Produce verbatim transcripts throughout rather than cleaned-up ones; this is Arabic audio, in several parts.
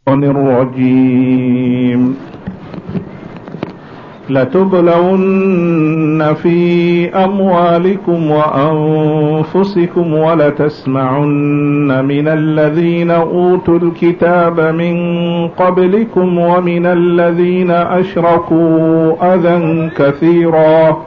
الرجيم لتبلون في أموالكم وأنفسكم ولتسمعن من الذين أوتوا الكتاب من قبلكم ومن الذين أشركوا أذى كثيرا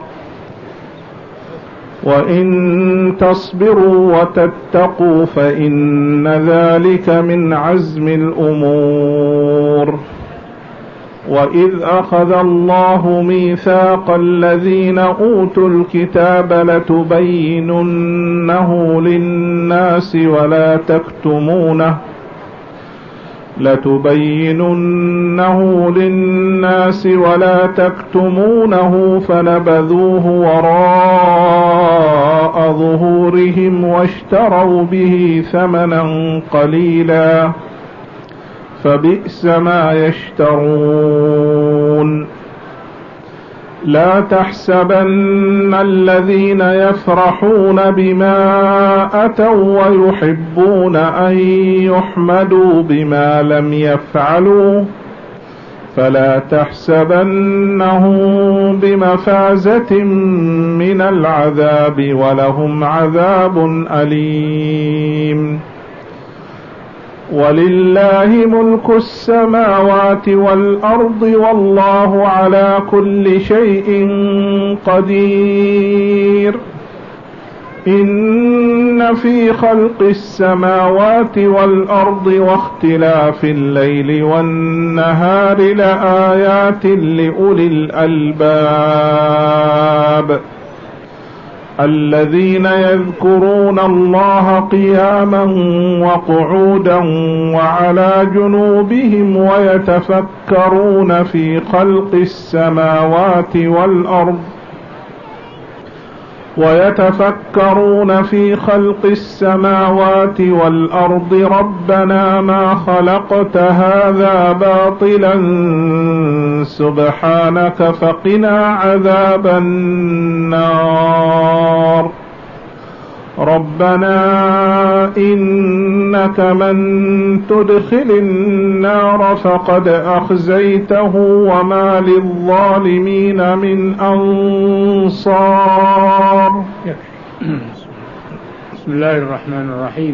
وإن تصبروا وتتقوا فإن ذلك من عزم الأمور. وإذ أخذ الله ميثاق الذين أوتوا الكتاب لتبيننه للناس ولا تكتمونه لتبيننه للناس ولا تكتمونه فنبذوه وراء ظهورهم واشتروا به ثمنا قليلا فبئس ما يشترون. لا تحسبن الذين يفرحون بما أتوا ويحبون أن يحمدوا بما لم يفعلوا فلا تحسبنهم بمفازة من العذاب ولهم عذاب أليم. ولله ملك السماوات والأرض والله على كل شيء قدير. إن في خلق السماوات والأرض واختلاف الليل والنهار لآيات لأولي الألباب الذين يذكرون الله قياما وقعودا وعلى جنوبهم ويتفكرون في خلق السماوات والأرض ويتفكرون في خلق السماوات والأرض ربنا ما خلقت هذا باطلا سبحانك فقنا عذاب النار. ربنا إنك من تدخل النار فقد أخزيته وما للظالمين من أنصار. بسم الله الرحمن الرحيم.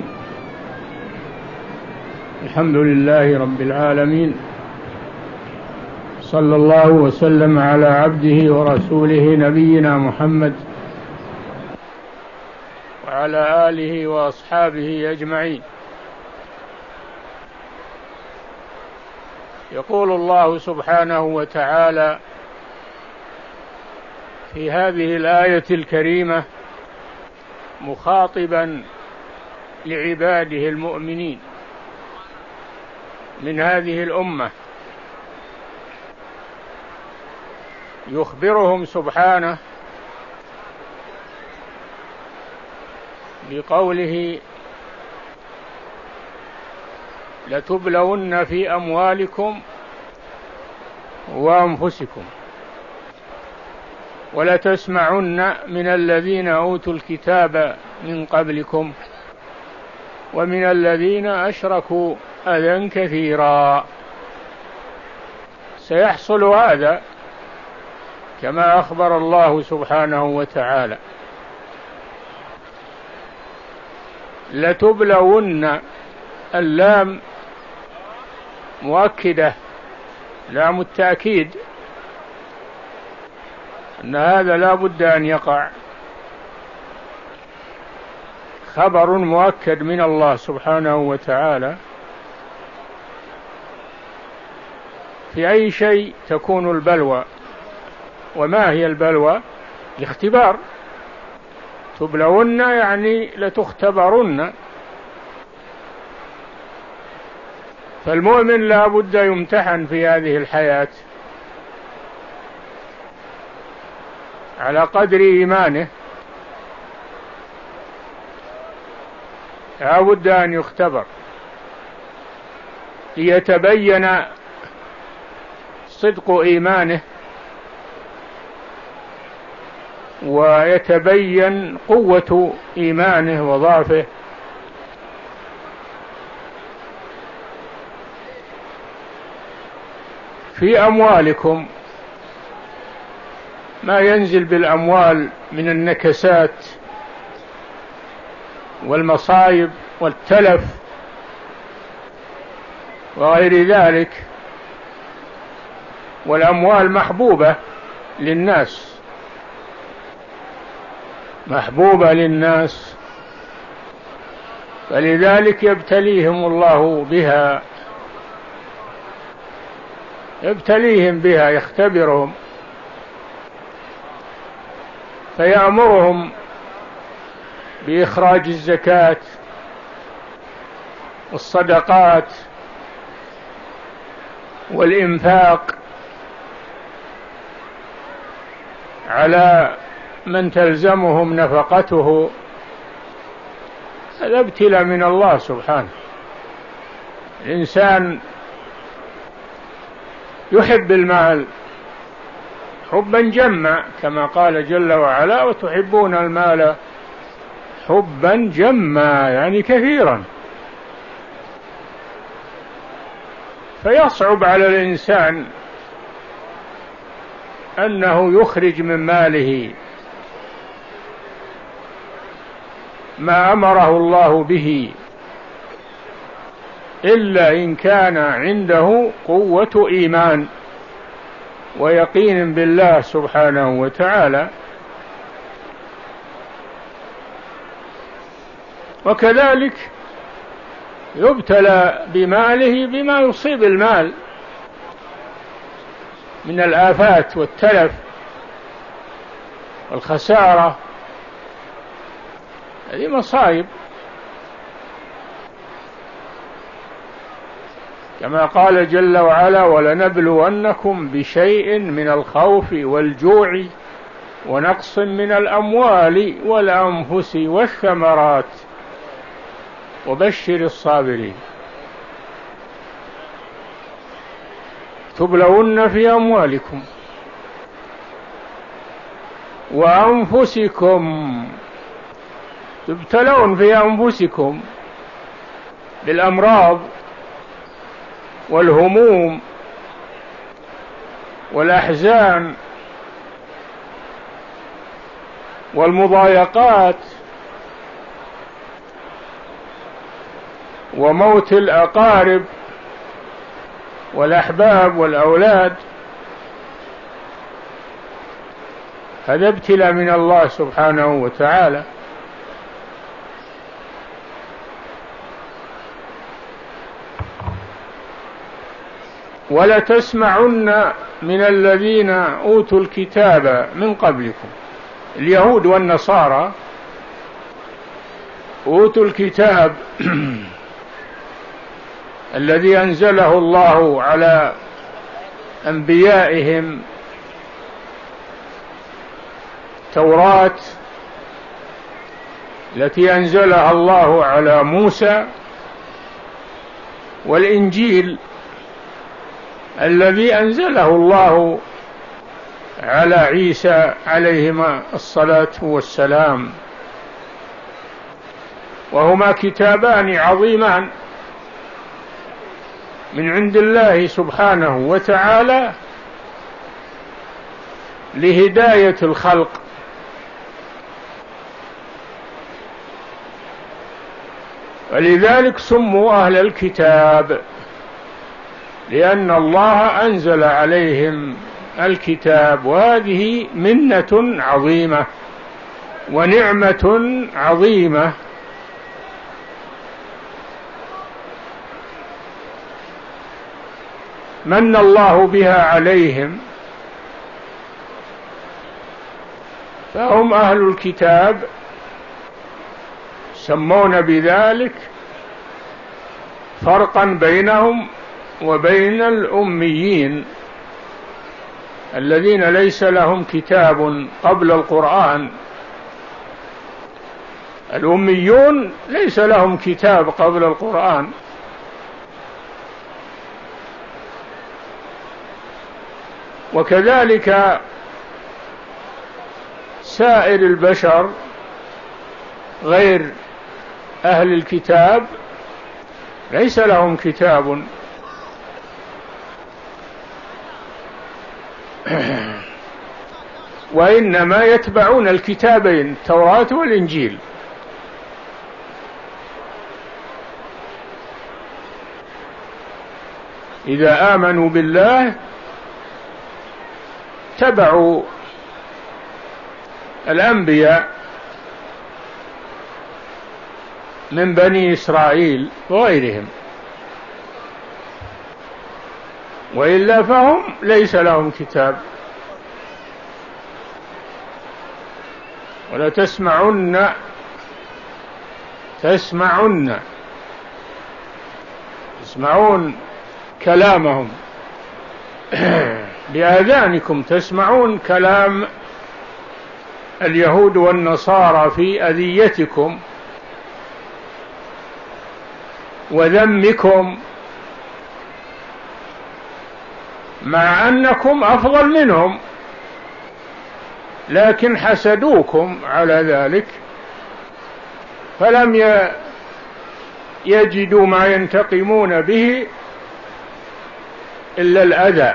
الحمد لله رب العالمين، صلى الله وسلم على عبده ورسوله نبينا محمد وعلى آله وأصحابه أجمعين. يقول الله سبحانه وتعالى في هذه الآية الكريمة مخاطبا لعباده المؤمنين من هذه الأمة، يخبرهم سبحانه بقوله لتبلون في أموالكم وأنفسكم ولتسمعن من الذين أوتوا الكتاب من قبلكم ومن الذين أشركوا أذى كثيرا. سيحصل هذا كما أخبر الله سبحانه وتعالى. لتبلون، اللام مؤكدة، لام التأكيد، أن هذا لا بد أن يقع، خبر مؤكد من الله سبحانه وتعالى. في أي شيء تكون البلوى، وما هي البلوى؟ الاختبار. تبلون يعني لتختبرن، فالمؤمن لا بد يمتحن في هذه الحياة على قدر إيمانه، لا بد أن يختبر ليتبين صدق إيمانه ويتبين قوة إيمانه وضعفه. في أموالكم ما ينزل بالأموال من النكسات والمصائب والتلف وغير ذلك، والأموال محبوبة للناس محبوبة للناس فلذلك يبتليهم الله بها يبتليهم بها يختبرهم، فيأمرهم بإخراج الزكاة والصدقات والإنفاق على من تلزمهم نفقته. هذا ابتلاء من الله سبحانه. الإنسان يحب المال حبا جما كما قال جل وعلا: وتحبون المال حبا جما، يعني كثيرا. فيصعب على الإنسان أنه يخرج من ماله ما أمره الله به إلا إن كان عنده قوة إيمان ويقين بالله سبحانه وتعالى. وكذلك يبتلى بماله بما يصيب المال من الآفات والتلف والخسارة، هذه مصائب. كما قال جل وعلا: ولنبلونكم بشيء من الخوف والجوع ونقص من الأموال والأنفس والثمرات وبشر الصابرين. تبلون في أموالكم وأنفسكم، تبتلون في أنفسكم بالأمراض والهموم والأحزان والمضايقات وموت الأقارب والأحباب والأولاد. هذا ابتلاء من الله سبحانه وتعالى. ولتسمعن من الذين أوتوا الكتاب من قبلكم، اليهود والنصارى أوتوا الكتاب الذي أنزله الله على أنبيائهم، التوراة التي أنزلها الله على موسى، والإنجيل الذي أنزله الله على عيسى عليهما الصلاة والسلام، وهما كتابان عظيمان من عند الله سبحانه وتعالى لهداية الخلق. ولذلك سموا أهل الكتاب، لأن الله أنزل عليهم الكتاب، وهذه منة عظيمة ونعمة عظيمة. من الله بها عليهم، فهم أهل الكتاب سمون بذلك فرقا بينهم وبين الأميين الذين ليس لهم كتاب قبل القرآن. الأميون ليس لهم كتاب قبل القرآن، وكذلك سائر البشر غير أهل الكتاب ليس لهم كتاب. وإنما يتبعون الكتابين التوراة والإنجيل. إذا آمنوا بالله تبعوا الأنبياء من بني إسرائيل وغيرهم، وإلا فهم ليس لهم كتاب. ولا تسمعن تسمعن تسمعون كلامهم بآذانكم، تسمعون كلام اليهود والنصارى في أذيتكم وذمكم، مع أنكم أفضل منهم، لكن حسدوكم على ذلك فلم يجدوا ما ينتقمون به إلا الأذى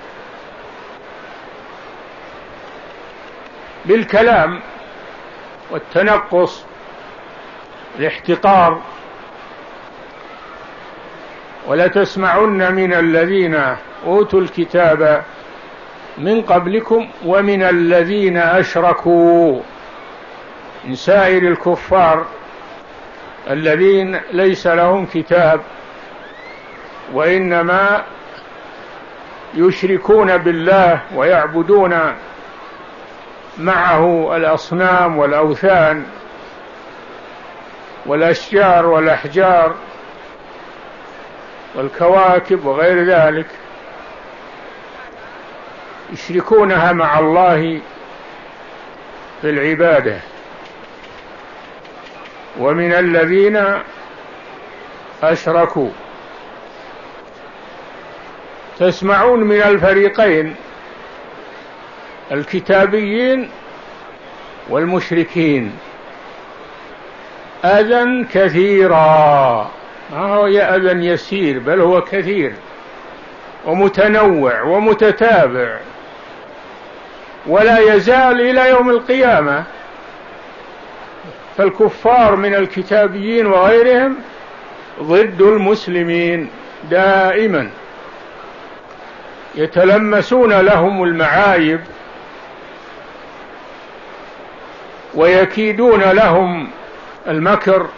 بالكلام والتنقص، الاحتقار. ولا تسمعن من الذين أوتوا الكتاب من قبلكم ومن الذين أشركوا، من سائر الكفار الذين ليس لهم كتاب وإنما يشركون بالله ويعبدون معه الأصنام والأوثان والأشجار والأحجار والكواكب وغير ذلك، يشركونها مع الله في العبادة. ومن الذين أشركوا، تسمعون من الفريقين الكتابيين والمشركين أذى كثيرا، ما هو أذى يسير بل هو كثير ومتنوع ومتتابع، ولا يزال إلى يوم القيامة. فالكفار من الكتابيين وغيرهم ضد المسلمين دائما، يتلمسون لهم المعايب ويكيدون لهم المكر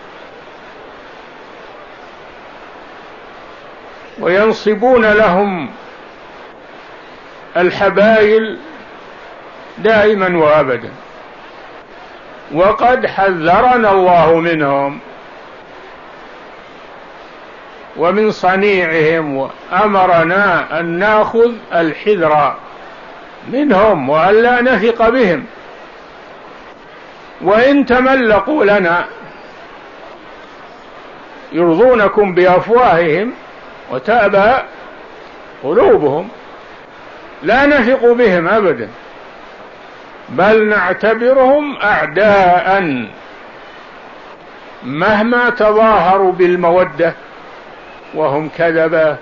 وينصبون لهم الحبائل دائما وابدا. وقد حذرنا الله منهم ومن صنيعهم، وأمرنا أن نأخذ الحذر منهم وأن لا نثق بهم، وإن تملقوا لنا يرضونكم بأفواههم وتأبى قلوبهم، لا نثق بهم أبدا، بل نعتبرهم أعداء مهما تظاهروا بالمودة وهم كذبا.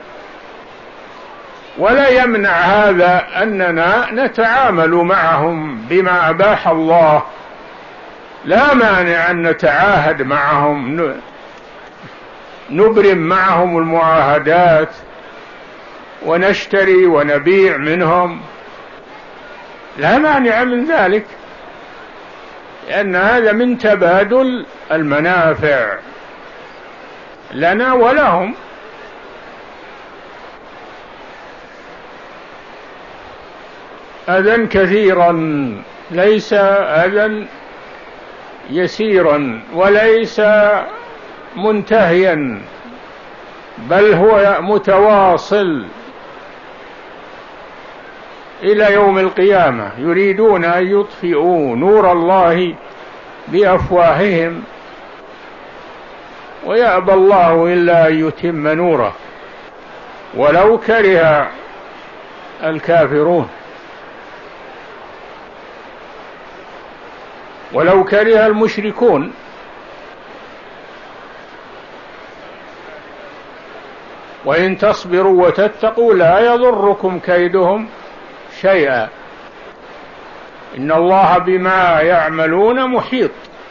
ولا يمنع هذا أننا نتعامل معهم بما أباح الله، لا مانع أن نتعاهد معهم، نبرم معهم المعاهدات ونشتري ونبيع منهم، لا مانع من ذلك، لأن هذا من تبادل المنافع لنا ولهم. أذى كثيرا، ليس أذى يسيرا وليس منتهيا، بل هو متواصل إلى يوم القيامة. يريدون أن يطفئوا نور الله بأفواههم ويأبى الله إلا أن يتم نوره ولو كره الكافرون، ولو كره المشركون. وإن تصبروا وتتقوا لا يضركم كيدهم شيئا، إن الله بما يعملون محيط.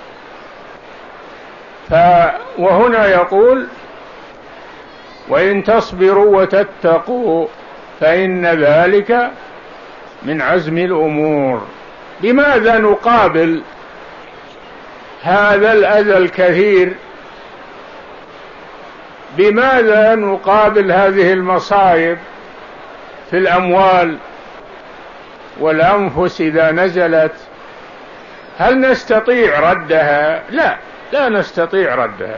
ف وهنا يقول وإن تصبروا وتتقوا فإن ذلك من عزم الأمور. بماذا نقابل هذا الأذى الكثير؟ بماذا نقابل هذه المصائب في الأموال والأنفس إذا نزلت؟ هل نستطيع ردها؟ لا، لا نستطيع ردها،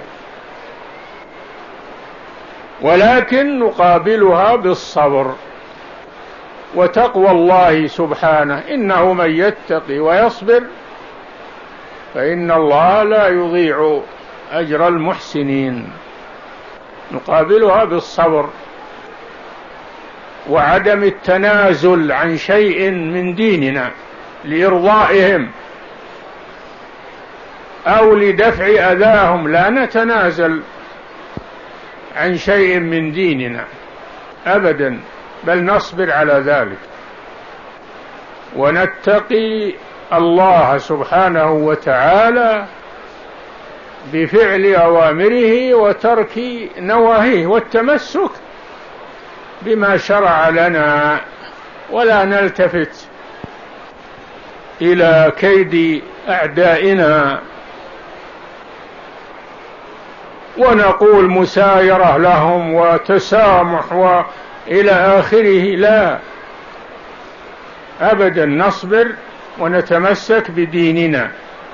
ولكن نقابلها بالصبر وتقوى الله سبحانه. إنه من يتقي ويصبر فإن الله لا يضيع أجر المحسنين. نقابلها بالصبر وعدم التنازل عن شيء من ديننا لإرضائهم أو لدفع أذاهم، لا نتنازل عن شيء من ديننا أبدا، بل نصبر على ذلك ونتقي الله سبحانه وتعالى بفعل أوامره وترك نواهيه والتمسك بما شرع لنا، ولا نلتفت إلى كيد أعدائنا ونقول مسايرة لهم وتسامح وإلى آخره. لا أبدا، نصبر ونتمسك بديننا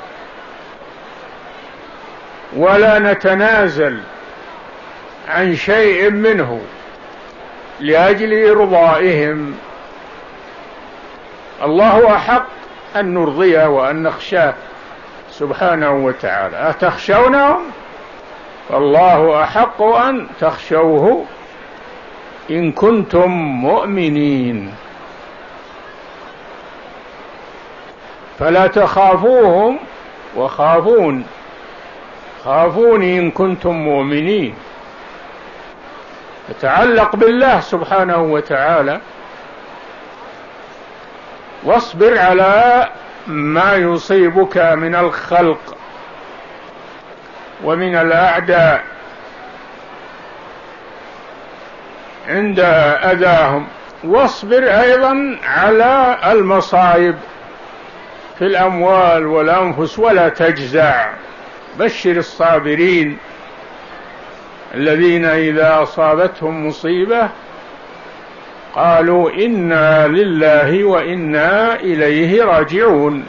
ولا نتنازل عن شيء منه لأجل إرضائهم. الله أحق أن نرضيه وأن نخشاه سبحانه وتعالى. أتخشونهم؟ فالله أحق أن تخشوه إن كنتم مؤمنين. فلا تخافوهم وخافون، خافوني إن كنتم مؤمنين. تتعلق بالله سبحانه وتعالى واصبر على ما يصيبك من الخلق ومن الأعداء عند أذاهم، واصبر أيضا على المصائب في الأموال والأنفس ولا تجزع. بشر الصابرين الذين إذا أصابتهم مصيبة قالوا إنا لله وإنا إليه راجعون.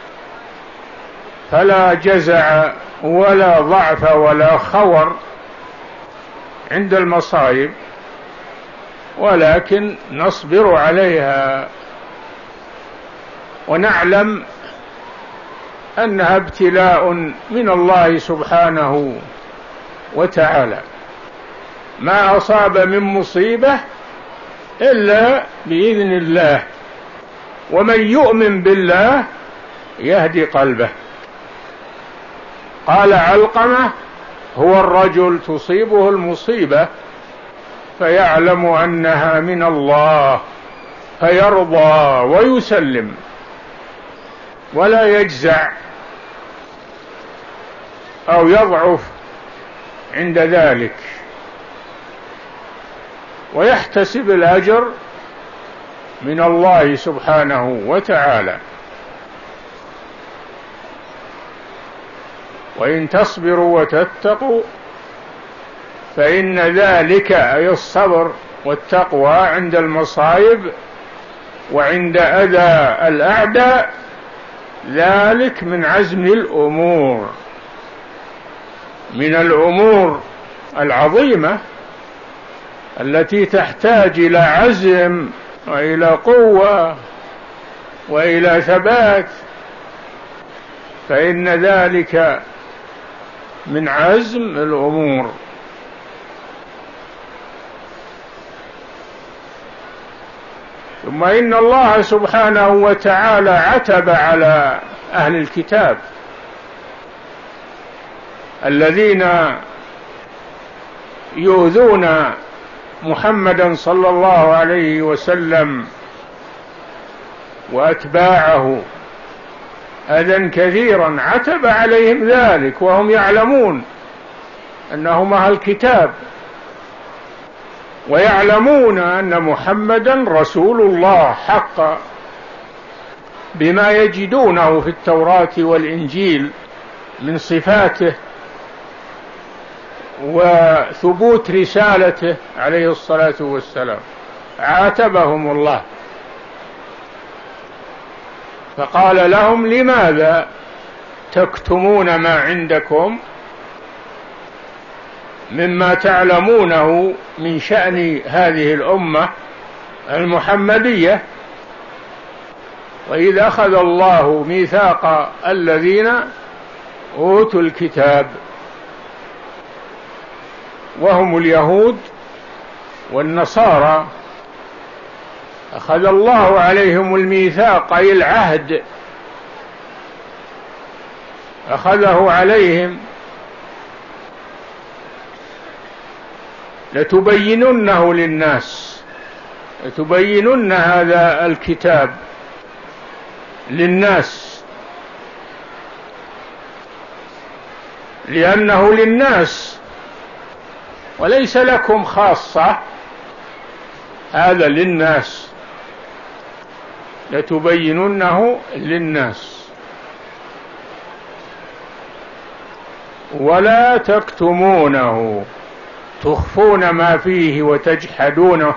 فلا جزع ولا ضعف ولا خور عند المصائب، ولكن نصبر عليها ونعلم أنها ابتلاء من الله سبحانه وتعالى. ما أصاب من مصيبة إلا بإذن الله، ومن يؤمن بالله يهدي قلبه. قال علقمة هو الرجل تصيبه المصيبة فيعلم أنها من الله فيرضى ويسلم ولا يجزع أو يضعف عند ذلك، ويحتسب الأجر من الله سبحانه وتعالى. وإن تصبروا وتتقوا فإن ذلك أي الصبر والتقوى عند المصائب وعند أذى الأعداء ذلك من عزم الأمور، من الأمور العظيمة التي تحتاج إلى عزم وإلى قوة وإلى ثبات، فإن ذلك من عزم الأمور. ثم إن الله سبحانه وتعالى عتب على أهل الكتاب الذين يؤذون محمدا صلى الله عليه وسلم وأتباعه أذى كثيرا، عتب عليهم ذلك وهم يعلمون أنهم أهل الكتاب، ويعلمون أن محمدا رسول الله حقا بما يجدونه في التوراة والإنجيل من صفاته وثبوت رسالته عليه الصلاة والسلام. عاتبهم الله فقال لهم: لماذا تكتمون ما عندكم مما تعلمونه من شأن هذه الأمة المحمدية، وإذ أخذ الله ميثاق الذين أوتوا الكتاب وهم اليهود والنصارى، أخذ الله عليهم الميثاق أي العهد، أخذه عليهم لتبيننه للناس، لتبينن هذا الكتاب للناس، لأنه للناس وليس لكم خاصة، هذا للناس، لتبيننه للناس ولا تكتمونه، تخفون ما فيه وتجحدونه،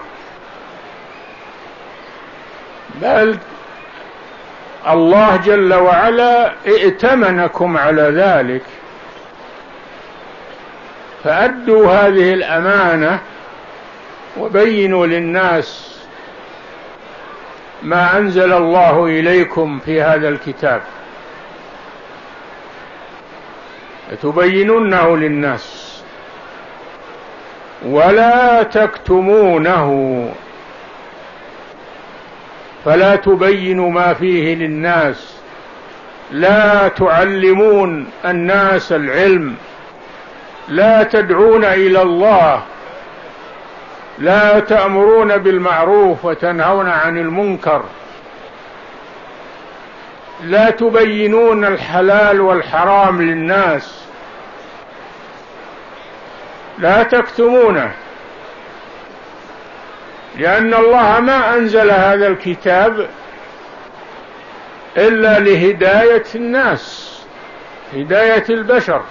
بل الله جل وعلا ائتمنكم على ذلك، فأدوا هذه الأمانة وبينوا للناس ما أنزل الله إليكم في هذا الكتاب، لتبيننه للناس ولا تكتمونه، فلا تبينوا ما فيه للناس، لا تعلمون الناس العلم، لا تدعون إلى الله، لا تأمرون بالمعروف وتنهون عن المنكر، لا تبينون الحلال والحرام للناس، لا تكتمونه، لأن الله ما أنزل هذا الكتاب إلا لهداية الناس، هداية البشر،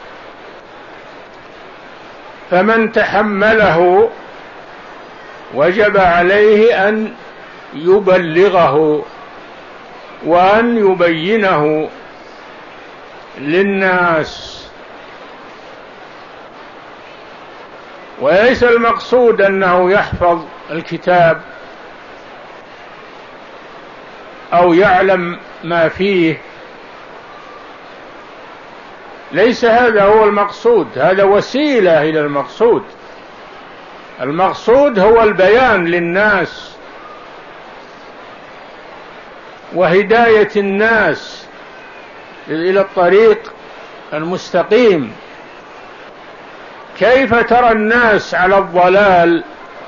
فمن تحمله وجب عليه أن يبلغه وأن يبينه للناس. وليس المقصود أنه يحفظ الكتاب أو يعلم ما فيه، ليس هذا هو المقصود، هذا وسيلة إلى المقصود. المقصود هو البيان للناس وهداية الناس إلى الطريق المستقيم. كيف ترى الناس على الضلال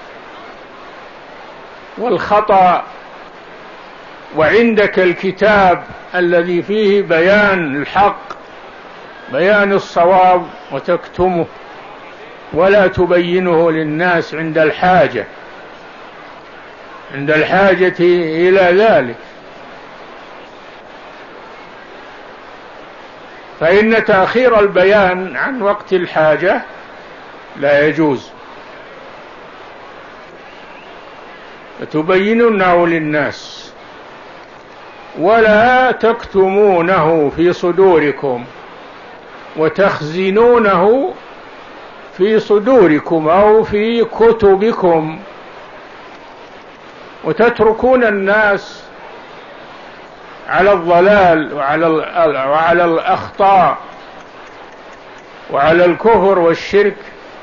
والخطأ وعندك الكتاب الذي فيه بيان الحق، بيان الصواب، وتكتمه ولا تبينه للناس عند الحاجة، عند الحاجة إلى ذلك؟ فإن تأخير البيان عن وقت الحاجة لا يجوز، فتبينونه للناس ولا تكتمونه في صدوركم وتخزنونه في صدوركم أو في كتبكم، وتتركون الناس على الضلال وعلى وعلى الأخطاء وعلى الكفر والشرك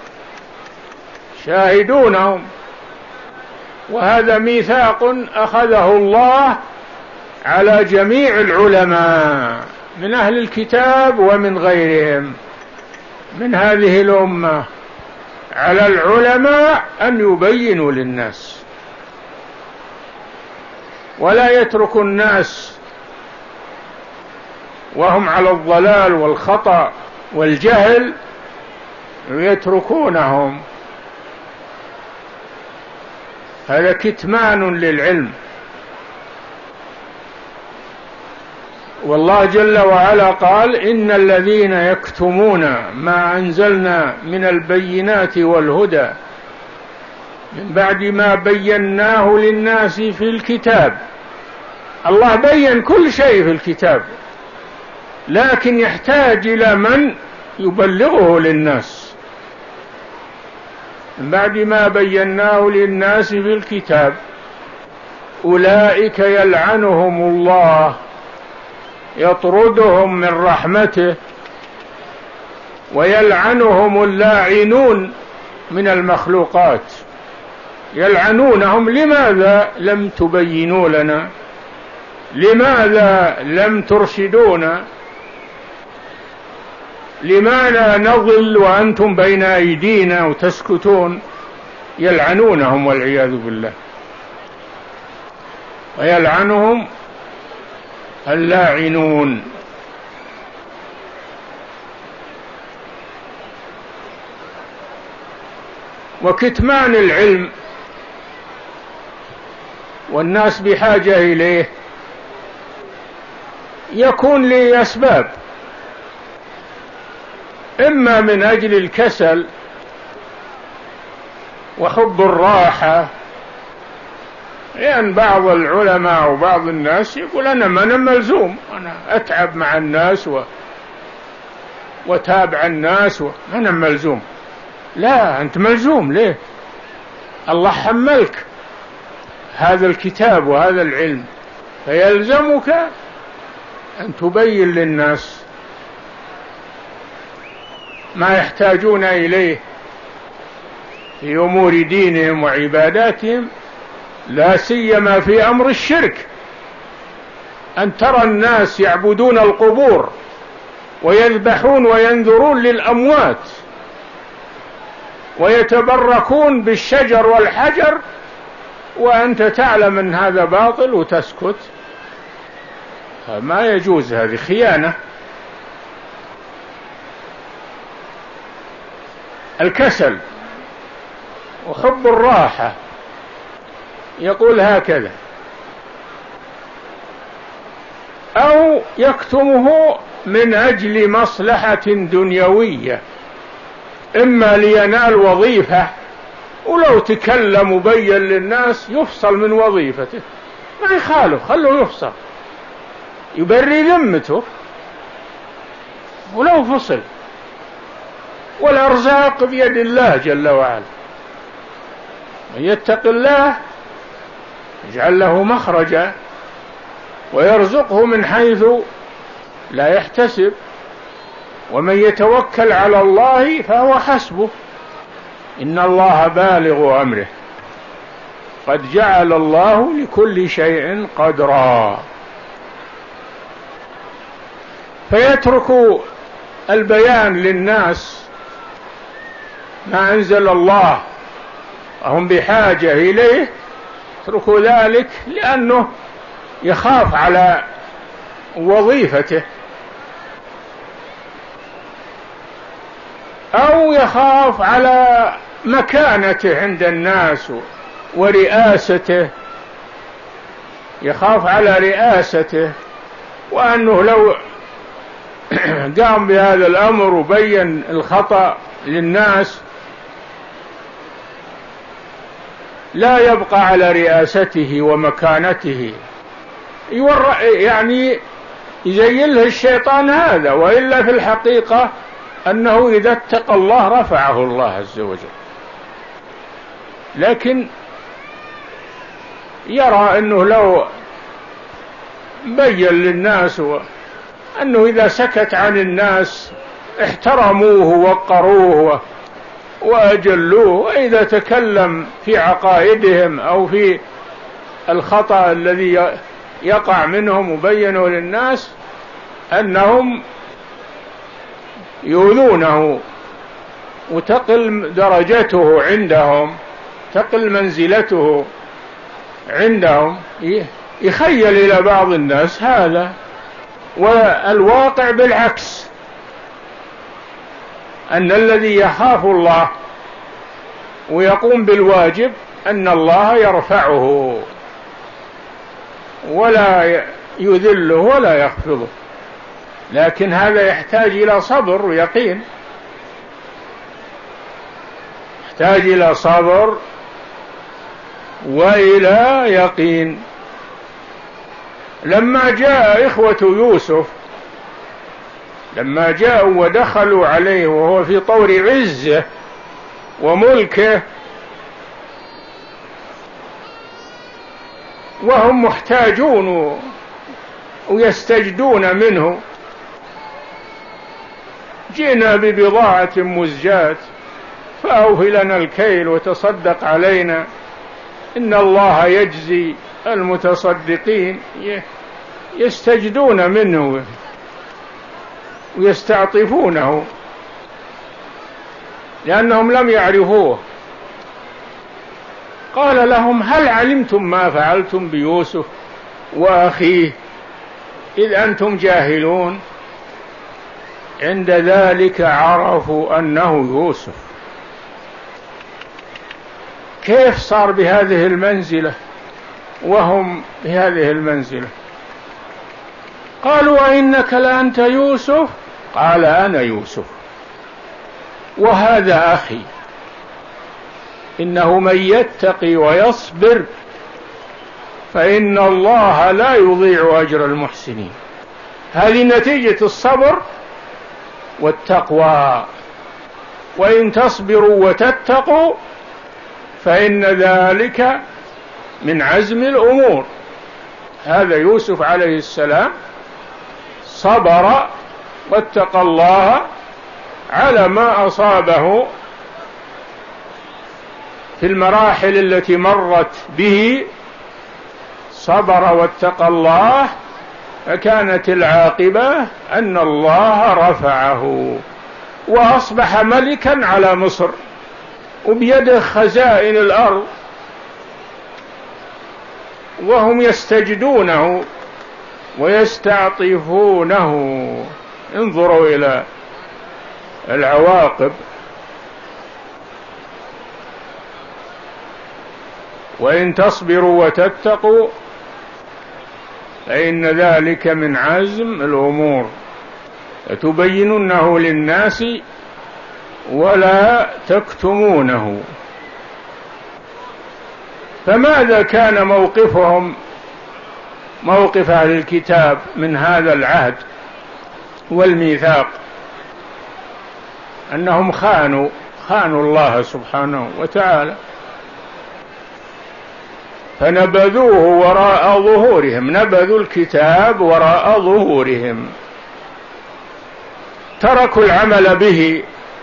شاهدونهم. وهذا ميثاق أخذه الله على جميع العلماء من أهل الكتاب ومن غيرهم من هذه الأمة، على العلماء أن يبينوا للناس، ولا يترك الناس وهم على الضلال والخطأ والجهل يتركونهم. هذا كتمان للعلم. والله جل وعلا قال: إن الذين يكتمون ما أنزلنا من البينات والهدى من بعد ما بيناه للناس في الكتاب. الله بين كل شيء في الكتاب، لكن يحتاج إلى من يبلغه للناس. من بعد ما بيناه للناس في الكتاب أولئك يلعنهم الله يطردهم من رحمته ويلعنهم اللاعنون من المخلوقات. يلعنونهم: لماذا لم تبينوا لنا؟ لماذا لم ترشدونا؟ لماذا نضل وأنتم بين أيدينا وتسكتون؟ يلعنونهم والعياذ بالله. ويلعنهم اللاعنون. وكتمان العلم والناس بحاجة إليه يكون لأسباب: إما من أجل الكسل وحب الراحة، لأن بعض العلماء وبعض الناس يقول: أنا ما أنا ملزوم، أنا أتعب مع الناس و... وتابع الناس و... ما أنا ملزوم. لا، أنت ملزوم. ليه؟ الله حملك هذا الكتاب وهذا العلم، فيلزمك أن تبين للناس ما يحتاجون إليه في أمور دينهم وعباداتهم، لا سيما في أمر الشرك. أن ترى الناس يعبدون القبور ويذبحون وينذرون للأموات ويتبركون بالشجر والحجر، وأنت تعلم أن هذا باطل وتسكت. ما يجوز، هذه خيانة. الكسل وحب الراحة يقول هكذا: أو يكتمه من أجل مصلحة دنيوية، إما لينال وظيفة، ولو تكلم وبين للناس يفصل من وظيفته، ما يخالف، خلوه يفصل، يبري ذمته ولو فصل. والأرزاق بيد الله جل وعلا، من يتق الله يجعل له مخرجا ويرزقه من حيث لا يحتسب، ومن يتوكل على الله فهو حسبه، إن الله بالغ أمره، قد جعل الله لكل شيء قدرا. فيترك البيان للناس ما أنزل الله وهم بحاجة إليه، يترك ذلك لأنه يخاف على وظيفته، أو يخاف على مكانته عند الناس ورئاسته، يخاف على رئاسته، وأنه لو قام بهذا الأمر وبين الخطأ للناس لا يبقى على رئاسته ومكانته، يعني يزين له الشيطان هذا. وإلا في الحقيقة أنه إذا اتقى الله رفعه الله عز وجل، لكن يرى أنه لو بين للناس أنه إذا سكت عن الناس احترموه ووقروه وأجلوه، وإذا تكلم في عقائدهم أو في الخطأ الذي يقع منهم وبينوا للناس أنهم يؤذونه وتقل درجته عندهم، تقل منزلته عندهم، يخيل إلى بعض الناس هذا، والواقع بالعكس، أن الذي يخاف الله ويقوم بالواجب أن الله يرفعه ولا يذله ولا يخفضه، لكن هذا يحتاج إلى صبر ويقين، يحتاج إلى صبر وإلى يقين. لما جاء إخوة يوسف، لما جاءوا ودخلوا عليه وهو في طور عزه وملكه وهم محتاجون ويستجدون منه، جئنا ببضاعة مزجاة فأوف لنا الكيل وتصدق علينا إن الله يجزي المتصدقين، يستجدون منه ويستعطفونه لأنهم لم يعرفوه. قال لهم هل علمتم ما فعلتم بيوسف وأخيه إذ أنتم جاهلون؟ عند ذلك عرفوا أنه يوسف. كيف صار بهذه المنزلة وهم بهذه المنزلة؟ قالوا أئنك لأنت يوسف؟ قال أنا يوسف وهذا أخي، إنه من يتقي ويصبر فإن الله لا يضيع أجر المحسنين. هذه نتيجة الصبر والتقوى، وإن تصبروا وتتقوا فإن ذلك من عزم الأمور. هذا يوسف عليه السلام صبر واتقى الله على ما أصابه في المراحل التي مرت به، صبر واتقى الله، فكانت العاقبة أن الله رفعه وأصبح ملكا على مصر وبيده خزائن الأرض، وهم يستجدونه ويستعطفونه. انظروا إلى العواقب. وإن تصبروا وتتقوا فإن ذلك من عزم الأمور، لتبيننه للناس ولا تكتمونه. فماذا كان موقفهم، موقف أهل الكتاب من هذا العهد والميثاق؟ أنهم خانوا خانوا الله سبحانه وتعالى، فنبذوه وراء ظهورهم، نبذوا الكتاب وراء ظهورهم، تركوا العمل به،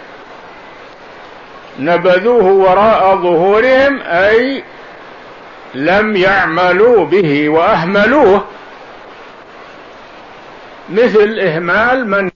نبذوه وراء ظهورهم أي لم يعملوا به وأهملوه، مثل إهمال من